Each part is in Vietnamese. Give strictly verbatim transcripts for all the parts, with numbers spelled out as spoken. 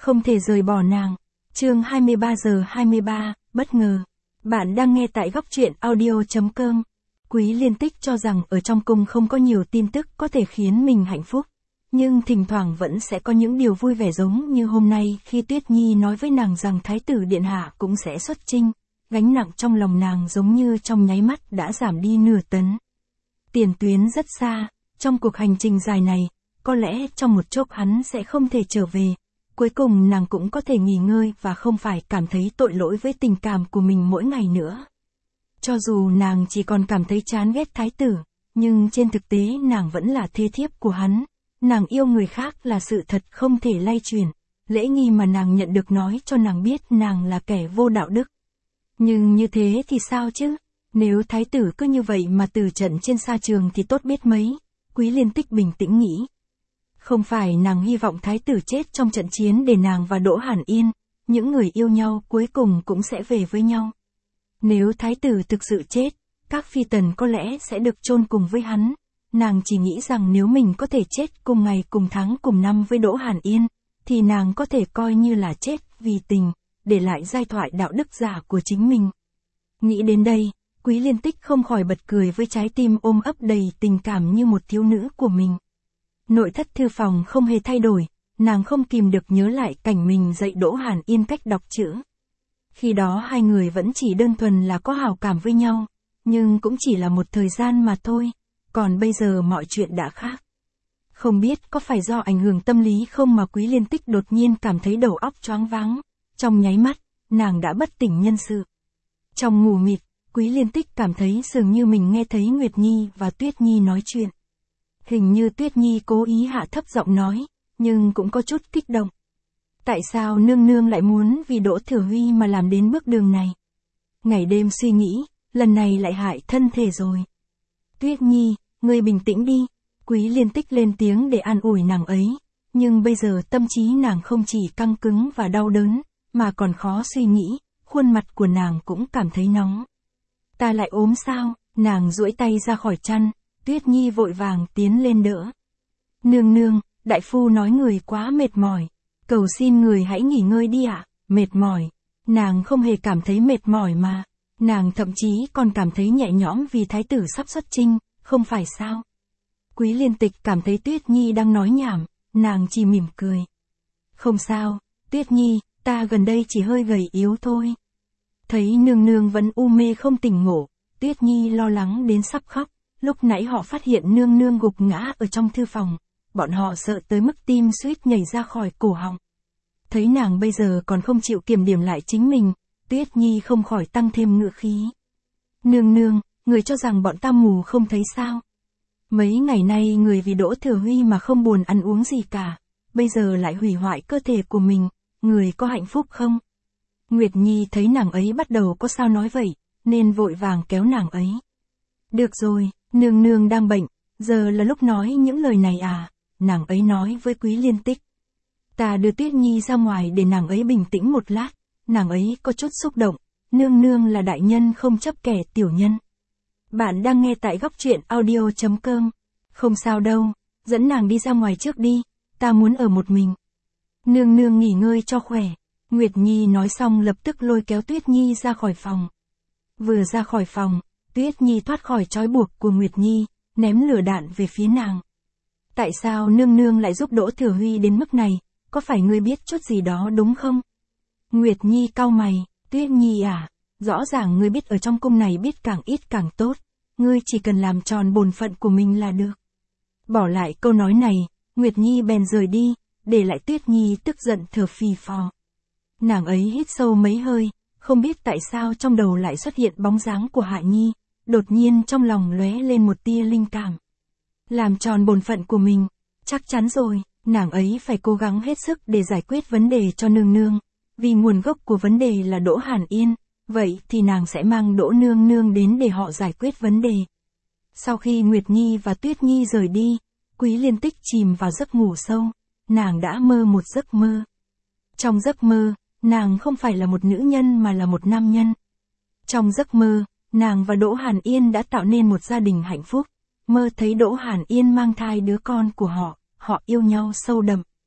không thể rời bỏ nàng. Chương hai mươi ba giờ hai mươi ba, bất ngờ. Bạn đang nghe tại góc truyện audio chấm com. Quý Liên Tích cho rằng ở trong cung không có nhiều tin tức có thể khiến mình hạnh phúc. Nhưng thỉnh thoảng vẫn sẽ có những điều vui vẻ giống như hôm nay khi Tuyết Nhi nói với nàng rằng Thái tử Điện Hạ cũng sẽ xuất chinh. Gánh nặng trong lòng nàng giống như trong nháy mắt đã giảm đi nửa tấn. Tiền tuyến rất xa, trong cuộc hành trình dài này, có lẽ trong một chốc hắn sẽ không thể trở về. Cuối cùng nàng cũng có thể nghỉ ngơi và không phải cảm thấy tội lỗi với tình cảm của mình mỗi ngày nữa. Cho dù nàng chỉ còn cảm thấy chán ghét thái tử, nhưng trên thực tế nàng vẫn là thê thiếp của hắn. Nàng yêu người khác là sự thật không thể lay chuyển. Lễ nghi mà nàng nhận được nói cho nàng biết nàng là kẻ vô đạo đức. Nhưng như thế thì sao chứ? Nếu thái tử cứ như vậy mà từ trận trên sa trường thì tốt biết mấy. Quý Liên Tích bình tĩnh nghĩ. Không phải nàng hy vọng thái tử chết trong trận chiến để nàng và Đỗ Hàn Yên, những người yêu nhau cuối cùng cũng sẽ về với nhau. Nếu thái tử thực sự chết, các phi tần có lẽ sẽ được chôn cùng với hắn. Nàng chỉ nghĩ rằng nếu mình có thể chết cùng ngày cùng tháng cùng năm với Đỗ Hàn Yên, thì nàng có thể coi như là chết vì tình, để lại giai thoại đạo đức giả của chính mình. Nghĩ đến đây, Quý Liên Tích không khỏi bật cười với trái tim ôm ấp đầy tình cảm như một thiếu nữ của mình. Nội thất thư phòng không hề thay đổi, nàng không kìm được nhớ lại cảnh mình dạy Đỗ Hàn Yên cách đọc chữ. Khi đó hai người vẫn chỉ đơn thuần là có hảo cảm với nhau, nhưng cũng chỉ là một thời gian mà thôi, còn bây giờ mọi chuyện đã khác. Không biết có phải do ảnh hưởng tâm lý không mà Quý Liên Tích đột nhiên cảm thấy đầu óc choáng váng, trong nháy mắt, nàng đã bất tỉnh nhân sự. Trong ngủ mịt, Quý Liên Tích cảm thấy dường như mình nghe thấy Nguyệt Nhi và Tuyết Nhi nói chuyện. Hình như Tuyết Nhi cố ý hạ thấp giọng nói, nhưng cũng có chút kích động. Tại sao nương nương lại muốn vì Đỗ Thừa Huy mà làm đến bước đường này? Ngày đêm suy nghĩ, lần này lại hại thân thể rồi. Tuyết Nhi, ngươi bình tĩnh đi. Quý Liên Tích lên tiếng để an ủi nàng ấy, nhưng bây giờ tâm trí nàng không chỉ căng cứng và đau đớn, mà còn khó suy nghĩ, khuôn mặt của nàng cũng cảm thấy nóng. Ta lại ốm sao? Nàng duỗi tay ra khỏi chăn, Tuyết Nhi vội vàng tiến lên đỡ. Nương nương, đại phu nói người quá mệt mỏi, cầu xin người hãy nghỉ ngơi đi ạ. Mệt mỏi? Nàng không hề cảm thấy mệt mỏi mà, nàng thậm chí còn cảm thấy nhẹ nhõm vì thái tử sắp xuất chinh, không phải sao? Quý Liên Tịch cảm thấy Tuyết Nhi đang nói nhảm, nàng chỉ mỉm cười. Không sao, Tuyết Nhi, ta gần đây chỉ hơi gầy yếu thôi. Thấy nương nương vẫn u mê không tỉnh ngộ, Tuyết Nhi lo lắng đến sắp khóc. Lúc nãy họ phát hiện nương nương gục ngã ở trong thư phòng, bọn họ sợ tới mức tim suýt nhảy ra khỏi cổ họng. Thấy nàng bây giờ còn không chịu kiểm điểm lại chính mình, Tuyết Nhi không khỏi tăng thêm ngựa khí. Nương nương, người cho rằng bọn ta mù không thấy sao? Mấy ngày nay người vì Đỗ Thừa Huy mà không buồn ăn uống gì cả, bây giờ lại hủy hoại cơ thể của mình, người có hạnh phúc không? Nguyệt Nhi thấy nàng ấy bắt đầu có sao nói vậy, nên vội vàng kéo nàng ấy. Được rồi, nương nương đang bệnh, giờ là lúc nói những lời này à? Nàng ấy nói với Quý Liên Tích. Ta đưa Tuyết Nhi ra ngoài để nàng ấy bình tĩnh một lát, nàng ấy có chút xúc động, nương nương là đại nhân không chấp kẻ tiểu nhân. Bạn đang nghe tại góc truyện audio chấm com. Không sao đâu, dẫn nàng đi ra ngoài trước đi, ta muốn ở một mình. Nương nương nghỉ ngơi cho khỏe. Nguyệt Nhi nói xong lập tức lôi kéo Tuyết Nhi ra khỏi phòng. Vừa ra khỏi phòng, Tuyết Nhi thoát khỏi trói buộc của Nguyệt Nhi, ném lửa đạn về phía nàng. Tại sao nương nương lại giúp Đỗ Thừa Huy đến mức này, có phải ngươi biết chút gì đó đúng không? Nguyệt Nhi cau mày, Tuyết Nhi à, rõ ràng ngươi biết ở trong cung này biết càng ít càng tốt, ngươi chỉ cần làm tròn bổn phận của mình là được. Bỏ lại câu nói này, Nguyệt Nhi bèn rời đi, để lại Tuyết Nhi tức giận thở phì phò. Nàng ấy hít sâu mấy hơi, không biết tại sao trong đầu lại xuất hiện bóng dáng của Hạ Nhi, đột nhiên trong lòng lóe lên một tia linh cảm. Làm tròn bổn phận của mình, chắc chắn rồi, nàng ấy phải cố gắng hết sức để giải quyết vấn đề cho nương nương, vì nguồn gốc của vấn đề là Đỗ Hàn Yên, vậy thì nàng sẽ mang Đỗ nương nương đến để họ giải quyết vấn đề. Sau khi Nguyệt Nhi và Tuyết Nhi rời đi, Quý Liên Tích chìm vào giấc ngủ sâu, nàng đã mơ một giấc mơ. Trong giấc mơ, nàng không phải là một nữ nhân mà là một nam nhân. Trong giấc mơ, nàng và Đỗ Hàn Yên đã tạo nên một gia đình hạnh phúc, mơ thấy Đỗ Hàn Yên mang thai đứa con của họ, họ yêu nhau sâu đậm.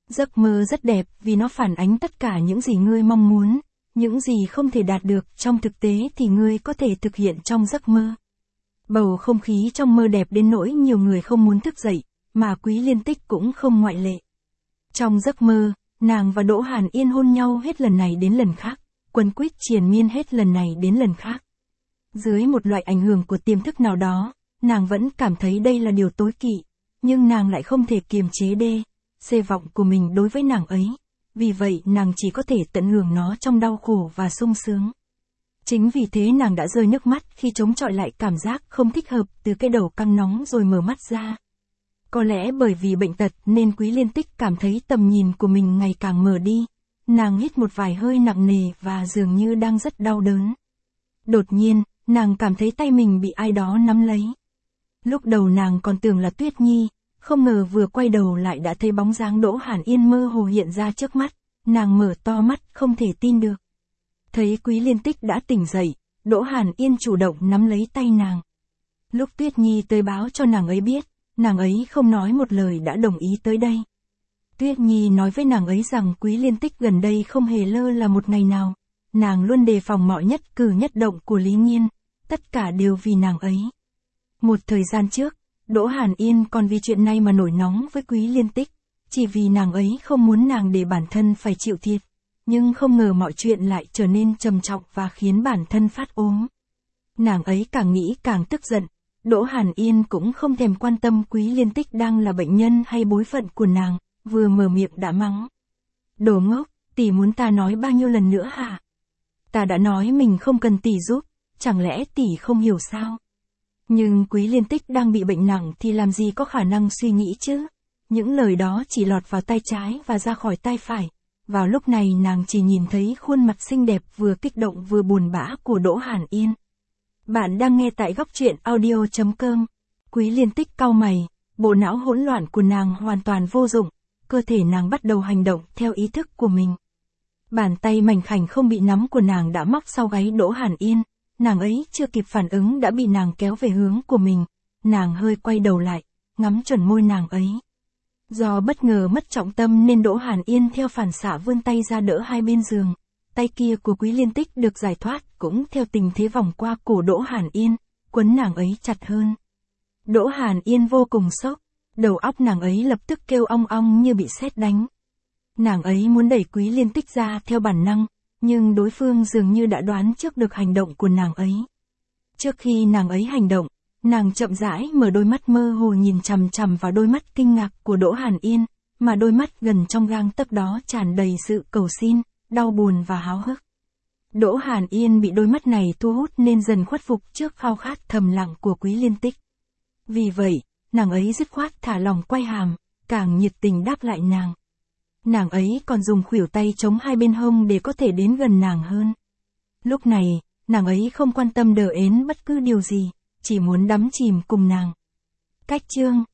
Giấc mơ rất đẹp vì nó phản ánh tất cả những gì ngươi mong muốn, những gì không thể đạt được trong thực tế thì ngươi có thể thực hiện trong giấc mơ. Bầu không khí trong mơ đẹp đến nỗi nhiều người không muốn thức dậy, mà Quý Liên Tích cũng không ngoại lệ. Trong giấc mơ, nàng và Đỗ Hàn Yên hôn nhau hết lần này đến lần khác, quấn quýt triền miên hết lần này đến lần khác. Dưới một loại ảnh hưởng của tiềm thức nào đó, nàng vẫn cảm thấy đây là điều tối kỵ, nhưng nàng lại không thể kiềm chế đê, xê vọng của mình đối với nàng ấy, vì vậy nàng chỉ có thể tận hưởng nó trong đau khổ và sung sướng. Chính vì thế nàng đã rơi nước mắt khi chống chọi lại cảm giác không thích hợp từ cái đầu căng nóng rồi mở mắt ra. Có lẽ bởi vì bệnh tật nên Quý Liên Tích cảm thấy tầm nhìn của mình ngày càng mờ đi, nàng hít một vài hơi nặng nề và dường như đang rất đau đớn. Đột nhiên, nàng cảm thấy tay mình bị ai đó nắm lấy. Lúc đầu nàng còn tưởng là Tuyết Nhi, không ngờ vừa quay đầu lại đã thấy bóng dáng Đỗ Hàn Yên mơ hồ hiện ra trước mắt, nàng mở to mắt không thể tin được. Thấy Quý Liên Tích đã tỉnh dậy, Đỗ Hàn Yên chủ động nắm lấy tay nàng. Lúc Tuyết Nhi tới báo cho nàng ấy biết, nàng ấy không nói một lời đã đồng ý tới đây. Tuyết Nhi nói với nàng ấy rằng Quý Liên Tích gần đây không hề lơ là một ngày nào, nàng luôn đề phòng mọi nhất cử nhất động của Lý Nhiên, tất cả đều vì nàng ấy. Một thời gian trước, Đỗ Hàn Yên còn vì chuyện này mà nổi nóng với Quý Liên Tích, chỉ vì nàng ấy không muốn nàng để bản thân phải chịu thiệt, nhưng không ngờ mọi chuyện lại trở nên trầm trọng và khiến bản thân phát ốm. Nàng ấy càng nghĩ càng tức giận, Đỗ Hàn Yên cũng không thèm quan tâm Quý Liên Tích đang là bệnh nhân hay bối phận của nàng, vừa mở miệng đã mắng. Đồ ngốc, tỷ muốn ta nói bao nhiêu lần nữa hả? Ta đã nói mình không cần tỷ giúp, chẳng lẽ tỷ không hiểu sao? Nhưng Quý Liên Tích đang bị bệnh nặng thì làm gì có khả năng suy nghĩ chứ? Những lời đó chỉ lọt vào tai trái và ra khỏi tai phải. Vào lúc này nàng chỉ nhìn thấy khuôn mặt xinh đẹp vừa kích động vừa buồn bã của Đỗ Hàn Yên. Bạn đang nghe tại góc truyện audio chấm com. Quý Liên Tích cau mày, bộ não hỗn loạn của nàng hoàn toàn vô dụng, cơ thể nàng bắt đầu hành động theo ý thức của mình. Bàn tay mảnh khảnh không bị nắm của nàng đã móc sau gáy Đỗ Hàn Yên, nàng ấy chưa kịp phản ứng đã bị nàng kéo về hướng của mình, nàng hơi quay đầu lại, ngắm chuẩn môi nàng ấy. Do bất ngờ mất trọng tâm nên Đỗ Hàn Yên theo phản xạ vươn tay ra đỡ hai bên giường, tay kia của Quý Liên Tích được giải thoát cũng theo tình thế vòng qua cổ Đỗ Hàn Yên, quấn nàng ấy chặt hơn. Đỗ Hàn Yên vô cùng sốc, đầu óc nàng ấy lập tức kêu ong ong như bị sét đánh. Nàng ấy muốn đẩy Quý Liên Tích ra theo bản năng, nhưng đối phương dường như đã đoán trước được hành động của nàng ấy. Trước khi nàng ấy hành động, nàng chậm rãi mở đôi mắt mơ hồ nhìn chằm chằm vào đôi mắt kinh ngạc của Đỗ Hàn Yên, mà đôi mắt gần trong gang tấc đó tràn đầy sự cầu xin, đau buồn và háo hức. Đỗ Hàn Yên bị đôi mắt này thu hút nên dần khuất phục trước khao khát thầm lặng của Quý Liên Tích. Vì vậy, nàng ấy dứt khoát thả lòng quay hàm, càng nhiệt tình đáp lại nàng. Nàng ấy còn dùng khuỷu tay chống hai bên hông để có thể đến gần nàng hơn. Lúc này, nàng ấy không quan tâm đờ ến bất cứ điều gì, chỉ muốn đắm chìm cùng nàng. Cách chương